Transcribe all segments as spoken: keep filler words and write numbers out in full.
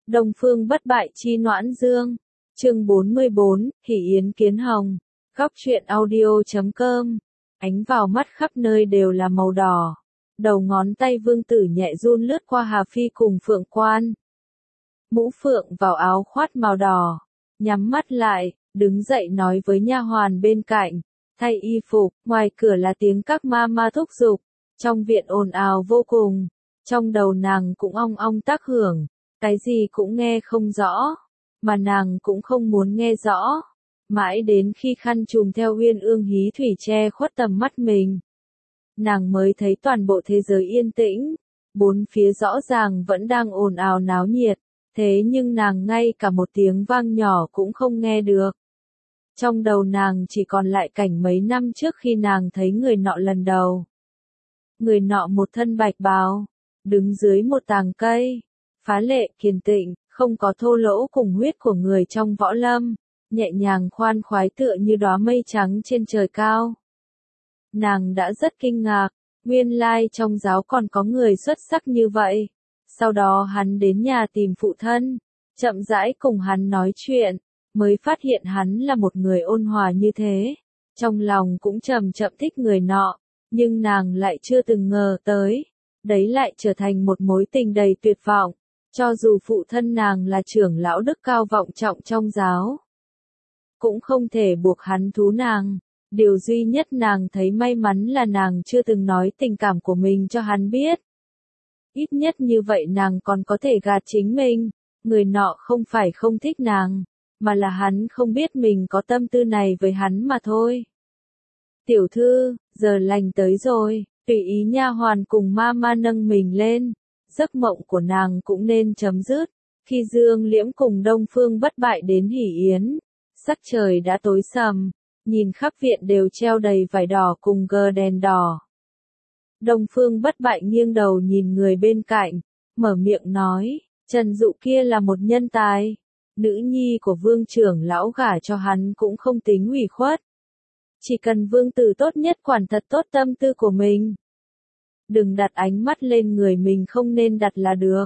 Đông Phương bất bại chi Noãn Dương. Chương bốn mươi bốn, Hỷ Yến Kiến Hồng. Góc truyện audio chấm com. Ánh vào mắt khắp nơi đều là màu đỏ. Đầu ngón tay Vương Tử nhẹ run lướt qua Hà Phi cùng Phượng Quan. Mũ Phượng vào áo khoát màu đỏ, nhắm mắt lại, đứng dậy nói với nha hoàn bên cạnh, thay y phục. Ngoài cửa là tiếng các ma ma thúc giục, trong viện ồn ào vô cùng, trong đầu nàng cũng ong ong tác hưởng, cái gì cũng nghe không rõ, mà nàng cũng không muốn nghe rõ, mãi đến khi khăn trùm theo uyên ương hí thủy che khuất tầm mắt mình, nàng mới thấy toàn bộ thế giới yên tĩnh, bốn phía rõ ràng vẫn đang ồn ào náo nhiệt, thế nhưng nàng ngay cả một tiếng vang nhỏ cũng không nghe được. Trong đầu nàng chỉ còn lại cảnh mấy năm trước khi nàng thấy người nọ lần đầu. Người nọ một thân bạch bào, đứng dưới một tàng cây, phá lệ kiên tịnh, không có thô lỗ cùng huyết của người trong võ lâm, nhẹ nhàng khoan khoái tựa như đóa mây trắng trên trời cao. Nàng đã rất kinh ngạc, nguyên lai trong giáo còn có người xuất sắc như vậy. Sau đó hắn đến nhà tìm phụ thân, chậm rãi cùng hắn nói chuyện, mới phát hiện hắn là một người ôn hòa như thế. Trong lòng cũng chậm chậm thích người nọ, nhưng nàng lại chưa từng ngờ tới, đấy lại trở thành một mối tình đầy tuyệt vọng, cho dù phụ thân nàng là trưởng lão đức cao vọng trọng trong giáo. Cũng không thể buộc hắn thú nàng, điều duy nhất nàng thấy may mắn là nàng chưa từng nói tình cảm của mình cho hắn biết. Ít nhất như vậy nàng còn có thể gạt chính mình, người nọ không phải không thích nàng, mà là hắn không biết mình có tâm tư này với hắn mà thôi. Tiểu thư, giờ lành tới rồi, tùy ý nha hoàn cùng ma ma nâng mình lên, giấc mộng của nàng cũng nên chấm dứt. Khi Dương Liễm cùng Đông Phương bất bại đến Hỷ Yến, sắc trời đã tối sầm, nhìn khắp viện đều treo đầy vải đỏ cùng gờ đèn đỏ. Đông Phương bất bại nghiêng đầu nhìn người bên cạnh, mở miệng nói, Trần Dụ kia là một nhân tài, nữ nhi của Vương trưởng lão gả cho hắn cũng không tính ủy khuất. Chỉ cần Vương tử tốt nhất quản thật tốt tâm tư của mình. Đừng đặt ánh mắt lên người mình không nên đặt là được.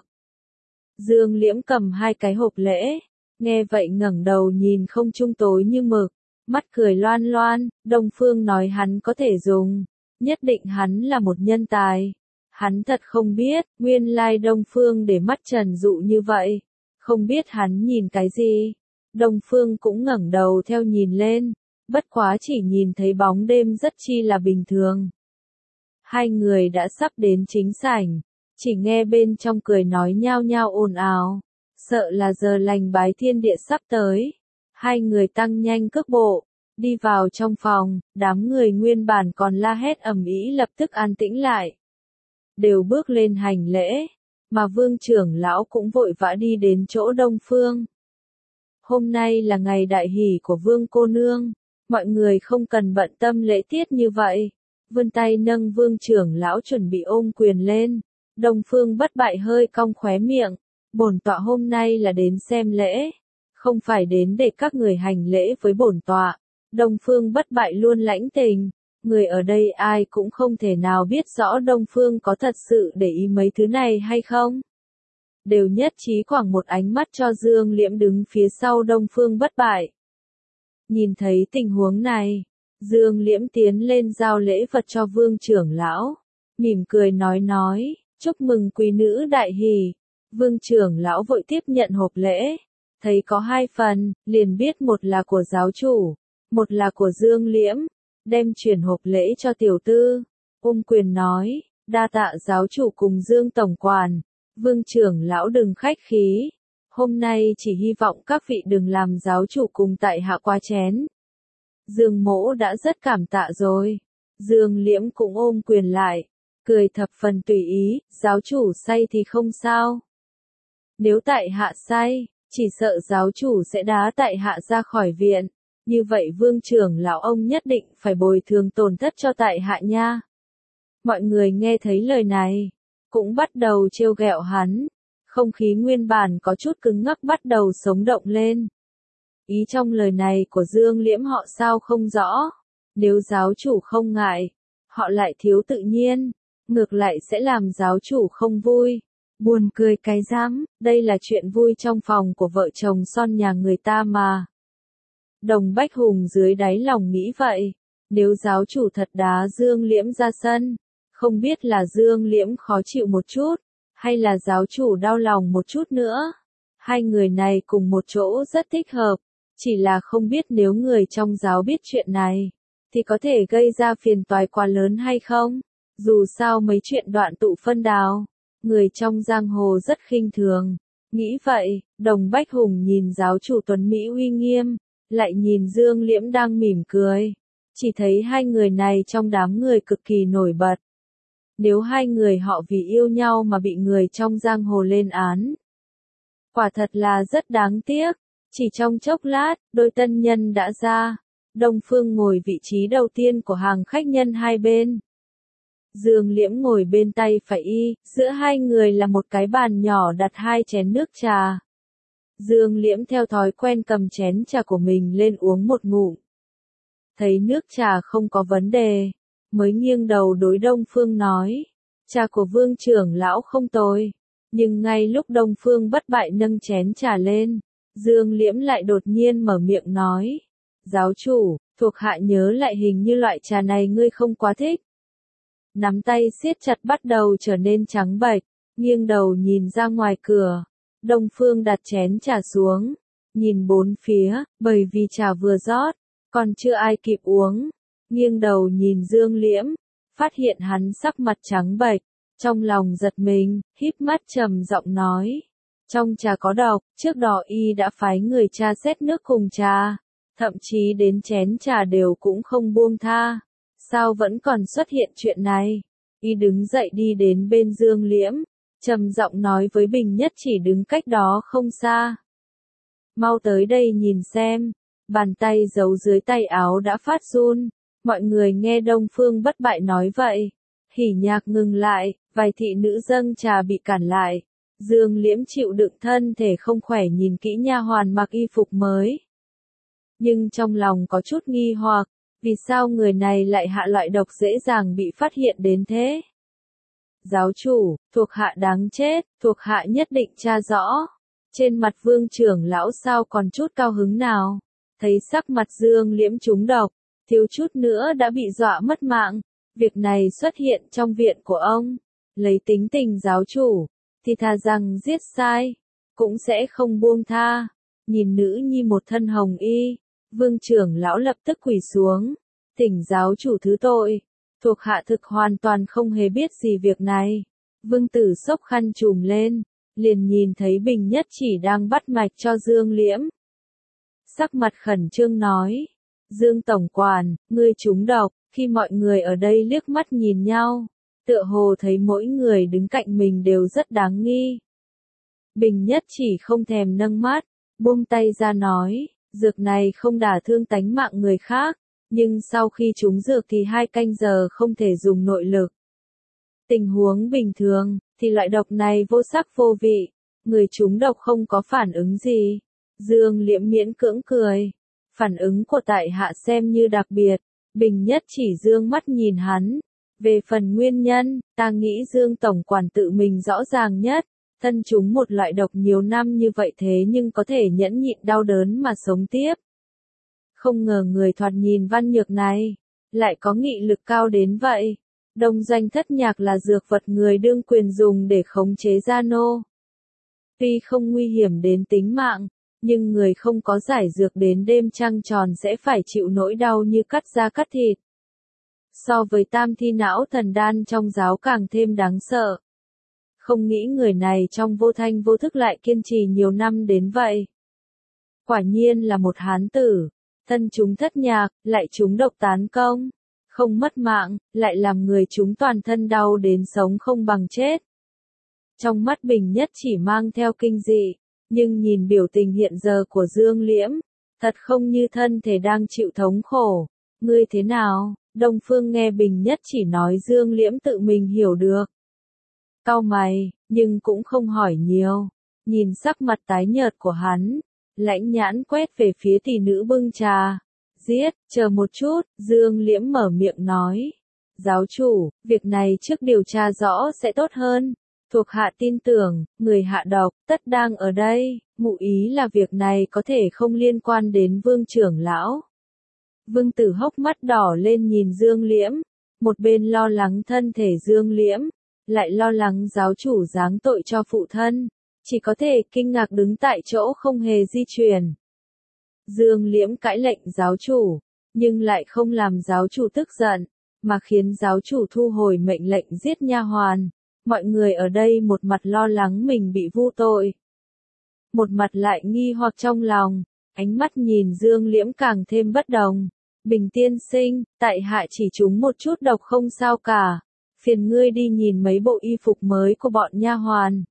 Dương Liễm cầm hai cái hộp lễ, nghe vậy ngẩng đầu nhìn không trung tối như mực, mắt cười loan loan. Đông Phương nói hắn có thể dùng, nhất định hắn là một nhân tài. Hắn thật không biết, nguyên lai Đông Phương để mắt Trần Dụ như vậy, không biết hắn nhìn cái gì. Đông Phương cũng ngẩng đầu theo nhìn lên, bất quá chỉ nhìn thấy bóng đêm rất chi là bình thường. Hai người đã sắp đến chính sảnh, chỉ nghe bên trong cười nói nhao nhao ồn ào, sợ là giờ lành bái thiên địa sắp tới. Hai người tăng nhanh cước bộ, đi vào trong phòng, đám người nguyên bản còn la hét ầm ĩ lập tức an tĩnh lại. Đều bước lên hành lễ, mà Vương trưởng lão cũng vội vã đi đến chỗ Đông Phương. Hôm nay là ngày đại hỷ của Vương cô nương, mọi người không cần bận tâm lễ tiết như vậy. Vươn tay nâng Vương trưởng lão chuẩn bị ôm quyền lên. Đông Phương bất bại hơi cong khóe miệng, bổn tọa hôm nay là đến xem lễ, không phải đến để các người hành lễ với bổn tọa. Đông Phương bất bại luôn lãnh tình, người ở đây ai cũng không thể nào biết rõ Đông Phương có thật sự để ý mấy thứ này hay không. Đều nhất trí quẳng một ánh mắt cho Dương Liễm đứng phía sau Đông Phương bất bại. Nhìn thấy tình huống này, Dương Liễm tiến lên giao lễ vật cho Vương trưởng lão, mỉm cười nói nói, chúc mừng quý nữ đại hỷ. Vương trưởng lão vội tiếp nhận hộp lễ, thấy có hai phần, liền biết một là của giáo chủ, một là của Dương Liễm, đem chuyển hộp lễ cho tiểu tư, ôm quyền nói, đa tạ giáo chủ cùng Dương tổng quản. Vương trưởng lão đừng khách khí, hôm nay chỉ hy vọng các vị đừng làm giáo chủ cùng tại hạ quá chén. Dương mỗ đã rất cảm tạ rồi. Dương Liễm cũng ôm quyền lại, cười thập phần tùy ý, giáo chủ say thì không sao. Nếu tại hạ say, chỉ sợ giáo chủ sẽ đá tại hạ ra khỏi viện, như vậy Vương trưởng lão ông nhất định phải bồi thường tổn thất cho tại hạ nha. Mọi người nghe thấy lời này, cũng bắt đầu trêu ghẹo hắn, không khí nguyên bản có chút cứng ngắc bắt đầu sống động lên. Ý trong lời này của Dương Liễm họ sao không rõ, nếu giáo chủ không ngại, họ lại thiếu tự nhiên, ngược lại sẽ làm giáo chủ không vui. Buồn cười cái rắm, đây là chuyện vui trong phòng của vợ chồng son nhà người ta mà. Đồng Bách Hùng dưới đáy lòng nghĩ vậy, nếu giáo chủ thật đá Dương Liễm ra sân, không biết là Dương Liễm khó chịu một chút, hay là giáo chủ đau lòng một chút nữa. Hai người này cùng một chỗ rất thích hợp, chỉ là không biết nếu người trong giáo biết chuyện này, thì có thể gây ra phiền toái quá lớn hay không. Dù sao mấy chuyện đoạn tụ phân đào, người trong giang hồ rất khinh thường. Nghĩ vậy, Đồng Bách Hùng nhìn giáo chủ tuấn Mỹ uy nghiêm, lại nhìn Dương Liễm đang mỉm cười. Chỉ thấy hai người này trong đám người cực kỳ nổi bật. Nếu hai người họ vì yêu nhau mà bị người trong giang hồ lên án, quả thật là rất đáng tiếc. Chỉ trong chốc lát, đôi tân nhân đã ra. Đông Phương ngồi vị trí đầu tiên của hàng khách nhân hai bên. Dương Liễm ngồi bên tay phải y, giữa hai người là một cái bàn nhỏ đặt hai chén nước trà. Dương Liễm theo thói quen cầm chén trà của mình lên uống một ngụm. Thấy nước trà không có vấn đề, mới nghiêng đầu đối Đông Phương nói, trà của Vương trưởng lão không tồi. Nhưng ngay lúc Đông Phương bất bại nâng chén trà lên, Dương Liễm lại đột nhiên mở miệng nói, giáo chủ, thuộc hạ nhớ lại hình như loại trà này ngươi không quá thích. Nắm tay siết chặt bắt đầu trở nên trắng bệch, nghiêng đầu nhìn ra ngoài cửa. Đông Phương đặt chén trà xuống, nhìn bốn phía, bởi vì trà vừa rót, còn chưa ai kịp uống. Nghiêng đầu nhìn Dương Liễm, phát hiện hắn sắc mặt trắng bệch, trong lòng giật mình, híp mắt trầm giọng nói, trong trà có độc, trước đó y đã phái người tra xét nước cùng trà, thậm chí đến chén trà đều cũng không buông tha. Sao vẫn còn xuất hiện chuyện này? Y đứng dậy đi đến bên Dương Liễm, trầm giọng nói với Bình Nhất Chỉ đứng cách đó không xa. Mau tới đây nhìn xem. Bàn tay giấu dưới tay áo đã phát run. Mọi người nghe Đông Phương bất bại nói vậy, hỉ nhạc ngừng lại, vài thị nữ dâng trà bị cản lại. Dương Liễm chịu đựng thân thể không khỏe nhìn kỹ nha hoàn mặc y phục mới. Nhưng trong lòng có chút nghi hoặc, vì sao người này lại hạ loại độc dễ dàng bị phát hiện đến thế? Giáo chủ, thuộc hạ đáng chết, thuộc hạ nhất định tra rõ. Trên mặt Vương trưởng lão sao còn chút cao hứng nào? Thấy sắc mặt Dương Liễm trúng độc, thiếu chút nữa đã bị dọa mất mạng. Việc này xuất hiện trong viện của ông, lấy tính tình giáo chủ, thì thà rằng giết sai, cũng sẽ không buông tha. Nhìn nữ nhi một thân hồng y, Vương trưởng lão lập tức quỳ xuống, thỉnh giáo chủ thứ tội, thuộc hạ thực hoàn toàn không hề biết gì việc này. Vương tử xốc khăn trùm lên, liền nhìn thấy Bình Nhất Chỉ đang bắt mạch cho Dương Liễm. Sắc mặt khẩn trương nói, Dương tổng quản, ngươi trúng độc. Khi mọi người ở đây liếc mắt nhìn nhau, tựa hồ thấy mỗi người đứng cạnh mình đều rất đáng nghi. Bình Nhất Chỉ không thèm nâng mắt, buông tay ra nói, dược này không đả thương tánh mạng người khác, nhưng sau khi trúng dược thì hai canh giờ không thể dùng nội lực. Tình huống bình thường, thì loại độc này vô sắc vô vị, người trúng độc không có phản ứng gì. Dương Liễm miễn cưỡng cười, phản ứng của tại hạ xem như đặc biệt. Bình Nhất Chỉ dương mắt nhìn hắn. Về phần nguyên nhân, ta nghĩ Dương tổng quản tự mình rõ ràng nhất. Thân chúng một loại độc nhiều năm như vậy thế nhưng có thể nhẫn nhịn đau đớn mà sống tiếp. Không ngờ người thoạt nhìn văn nhược này, lại có nghị lực cao đến vậy. Đông Doanh thất nhạc là dược vật người đương quyền dùng để khống chế gia nô. Tuy không nguy hiểm đến tính mạng, nhưng người không có giải dược đến đêm trăng tròn sẽ phải chịu nỗi đau như cắt da cắt thịt. So với tam thi não thần đan trong giáo càng thêm đáng sợ. Không nghĩ người này trong vô thanh vô thức lại kiên trì nhiều năm đến vậy. Quả nhiên là một hán tử, thân chúng thất nhạc, lại chúng độc tán công. Không mất mạng, lại làm người chúng toàn thân đau đến sống không bằng chết. Trong mắt Bình Nhất Chỉ mang theo kinh dị. Nhưng nhìn biểu tình hiện giờ của Dương Liễm, thật không như thân thể đang chịu thống khổ. Ngươi thế nào? Đông Phương nghe Bình Nhất Chỉ nói Dương Liễm tự mình hiểu được. Cau mày, nhưng cũng không hỏi nhiều. Nhìn sắc mặt tái nhợt của hắn, lãnh nhãn quét về phía tỷ nữ bưng trà. Giết, chờ một chút, Dương Liễm mở miệng nói. Giáo chủ, việc này trước điều tra rõ sẽ tốt hơn. Thuộc hạ tin tưởng, người hạ độc, tất đang ở đây, ngụ ý là việc này có thể không liên quan đến Vương trưởng lão. Vương Tử hốc mắt đỏ lên nhìn Dương Liễm, một bên lo lắng thân thể Dương Liễm, lại lo lắng giáo chủ giáng tội cho phụ thân, chỉ có thể kinh ngạc đứng tại chỗ không hề di chuyển. Dương Liễm cãi lệnh giáo chủ, nhưng lại không làm giáo chủ tức giận, mà khiến giáo chủ thu hồi mệnh lệnh giết nha hoàn. Mọi người ở đây một mặt lo lắng mình bị vu tội, một mặt lại nghi hoặc trong lòng, ánh mắt nhìn Dương Liễm càng thêm bất đồng. Bình tiên sinh, tại hạ chỉ trúng một chút độc không sao cả, phiền ngươi đi nhìn mấy bộ y phục mới của bọn nha hoàn.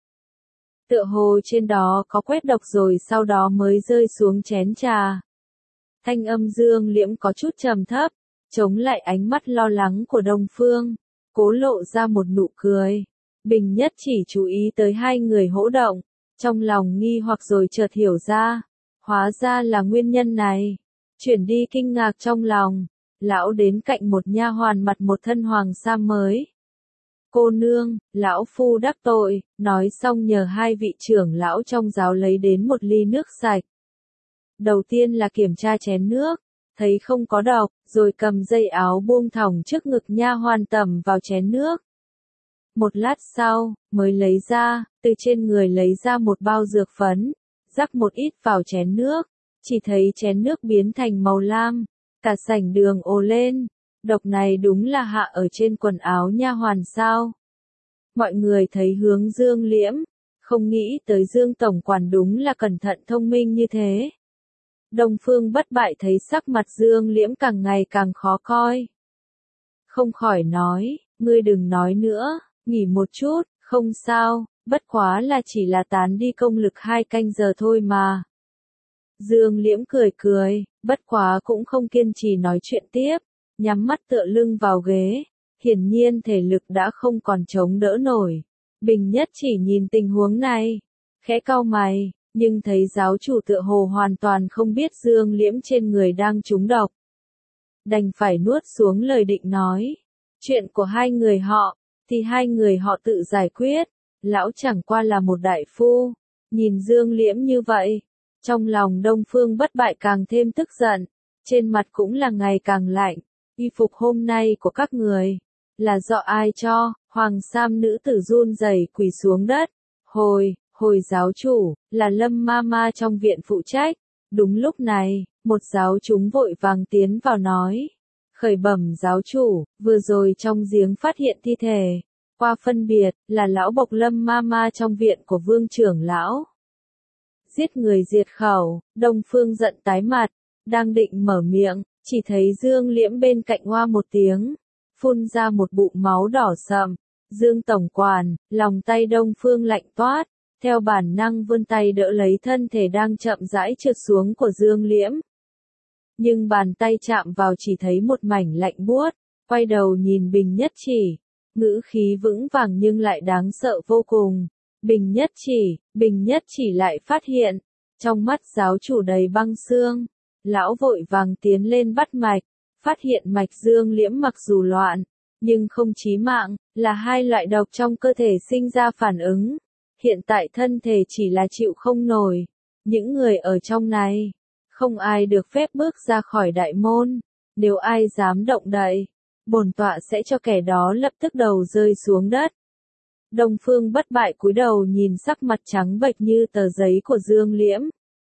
Tựa hồ trên đó có quét độc rồi sau đó mới rơi xuống chén trà. Thanh âm Dương Liễm có chút trầm thấp, chống lại ánh mắt lo lắng của Đông Phương, cố lộ ra một nụ cười. Bình Nhất chỉ chú ý tới hai người hỗ động, trong lòng nghi hoặc rồi chợt hiểu ra, hóa ra là nguyên nhân này. Chuyển đi kinh ngạc trong lòng, lão đến cạnh một nha hoàn mặc một thân hoàng sa mới. Cô nương, lão phu đắc tội, nói xong nhờ hai vị trưởng lão trong giáo lấy đến một ly nước sạch. Đầu tiên là kiểm tra chén nước, thấy không có độc, rồi cầm dây áo buông thõng trước ngực nha hoàn tẩm vào chén nước. Một lát sau, mới lấy ra, từ trên người lấy ra một bao dược phấn, rắc một ít vào chén nước, chỉ thấy chén nước biến thành màu lam, cả sảnh đường ồ lên, độc này đúng là hạ ở trên quần áo nha hoàn sao. Mọi người thấy hướng Dương Liễm, không nghĩ tới Dương tổng quản đúng là cẩn thận thông minh như thế. Đông Phương Bất Bại thấy sắc mặt Dương Liễm càng ngày càng khó coi. Không khỏi nói, ngươi đừng nói nữa, nghỉ một chút, không sao, bất quá là chỉ là tán đi công lực hai canh giờ thôi mà. Dương Liễm cười cười, bất quá cũng không kiên trì nói chuyện tiếp, nhắm mắt tựa lưng vào ghế, hiển nhiên thể lực đã không còn chống đỡ nổi. Bình Nhất chỉ nhìn tình huống này, khẽ cau mày, nhưng thấy giáo chủ tựa hồ hoàn toàn không biết Dương Liễm trên người đang trúng độc. Đành phải nuốt xuống lời định nói, chuyện của hai người họ, thì hai người họ tự giải quyết, lão chẳng qua là một đại phu. Nhìn Dương Liễm như vậy, trong lòng Đông Phương Bất Bại càng thêm tức giận, trên mặt cũng là ngày càng lạnh. Y phục hôm nay của các người, là do ai cho? Hoàng sam nữ tử run rẩy quỳ xuống đất. Hồi, hồi giáo chủ, là Lâm ma ma trong viện phụ trách. Đúng lúc này, một giáo chúng vội vàng tiến vào nói. Khởi bẩm giáo chủ, vừa rồi trong giếng phát hiện thi thể. Qua phân biệt, là lão bộc Lâm ma ma trong viện của Vương trưởng lão. Giết người diệt khẩu, Đông Phương giận tái mặt, đang định mở miệng, chỉ thấy Dương Liễm bên cạnh hoa một tiếng, phun ra một bụng máu đỏ sậm. Dương tổng quản, lòng tay Đông Phương lạnh toát, theo bản năng vươn tay đỡ lấy thân thể đang chậm rãi trượt xuống của Dương Liễm. Nhưng bàn tay chạm vào chỉ thấy một mảnh lạnh buốt, quay đầu nhìn Bình Nhất chỉ, ngữ khí vững vàng nhưng lại đáng sợ vô cùng. Bình Nhất chỉ, Bình Nhất chỉ lại phát hiện, trong mắt giáo chủ đầy băng xương, lão vội vàng tiến lên bắt mạch, phát hiện mạch Dương Liễm mặc dù loạn, nhưng không chí mạng, là hai loại độc trong cơ thể sinh ra phản ứng. Hiện tại thân thể chỉ là chịu không nổi, những người ở trong này, không ai được phép bước ra khỏi đại môn, nếu ai dám động đậy, bổn tọa sẽ cho kẻ đó lập tức đầu rơi xuống đất. Đông Phương Bất Bại cúi đầu nhìn sắc mặt trắng bệch như tờ giấy của Dương Liễm.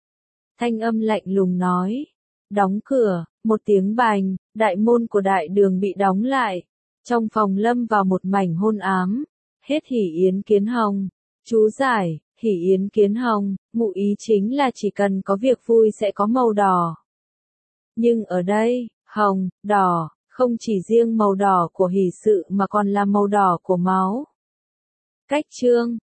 Thanh âm lạnh lùng nói, đóng cửa, một tiếng bành, đại môn của đại đường bị đóng lại, trong phòng lâm vào một mảnh hôn ám, hết Hỉ Yến Kiến Hồng. Chú giải, Hỉ Yến Kiến Hồng, ngụ ý chính là chỉ cần có việc vui sẽ có màu đỏ. Nhưng ở đây, hồng, đỏ, không chỉ riêng màu đỏ của hỷ sự mà còn là màu đỏ của máu. Cách chương